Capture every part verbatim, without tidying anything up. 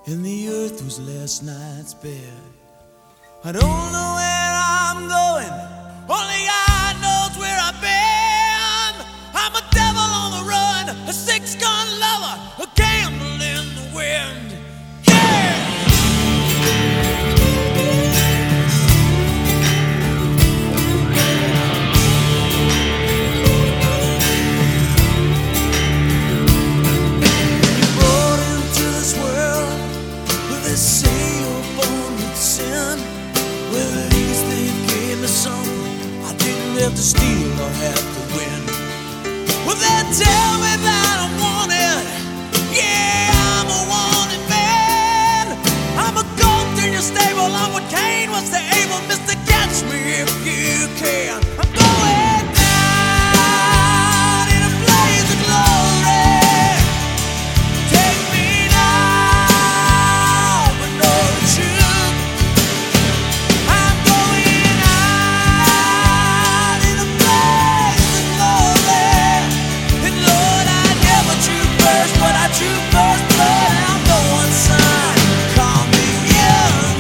and the earth was last night's bed. I don't know where I'm going, only God knows where I've been. I'm a devil on the run, a six-gun lover, a candle in the wind. Yeah! They say you're born with sin. Well, at least they gave me something I didn't have to steal or have to win. Well, they tell me that I'm wanted. Yeah, I'm a wanted man. I'm a goat in your stable. I'm what Cain was to Abel. Mister Catch me if you can. I'm going down in a blaze of glory. Take me now, but know the truth. I'm going out in a blaze of glory. And Lord, I never drew first, but I drew first blood. I'm going son. Call me young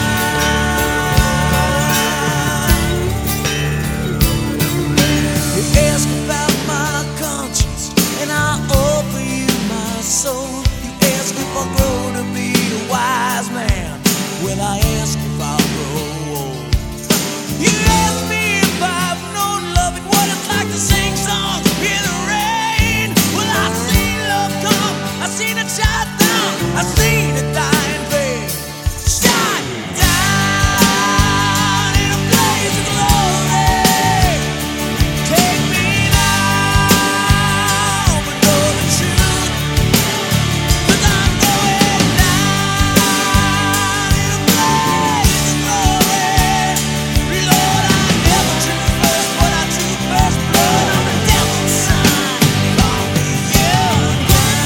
gun. You ask about my conscience, and I offer you my soul. You ask if I'll grow to be a wise man. Well, I ask if I'll grow old. You ask me if I've known love and what it's like to sing songs in the rain. Well, I've seen love come, I've seen it shut down, I've seen it die in vain. Shut down in a blaze of glory. Take me now, but know the truth. 'Cause I'm going down in a blaze of glory. Lord, I never drew first, but I drew first blood. I'm a devil's son. Call me young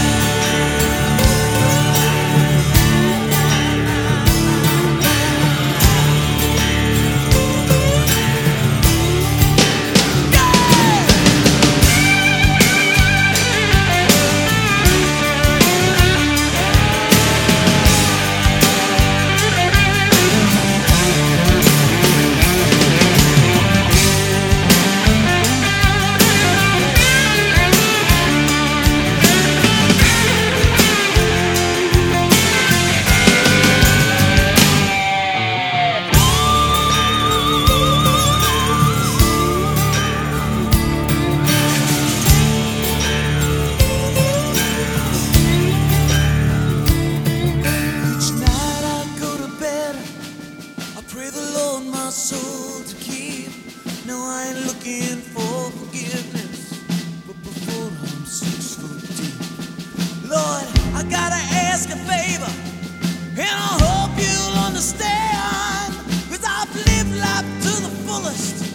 Each night I go to bed, I pray the Lord my soul to keep. No, I ain't looking for forgiveness, but before I'm six foot deep. Lord, I gotta ask a favor, and I hope you'll understand. 'Cause I've lived life to the fullest,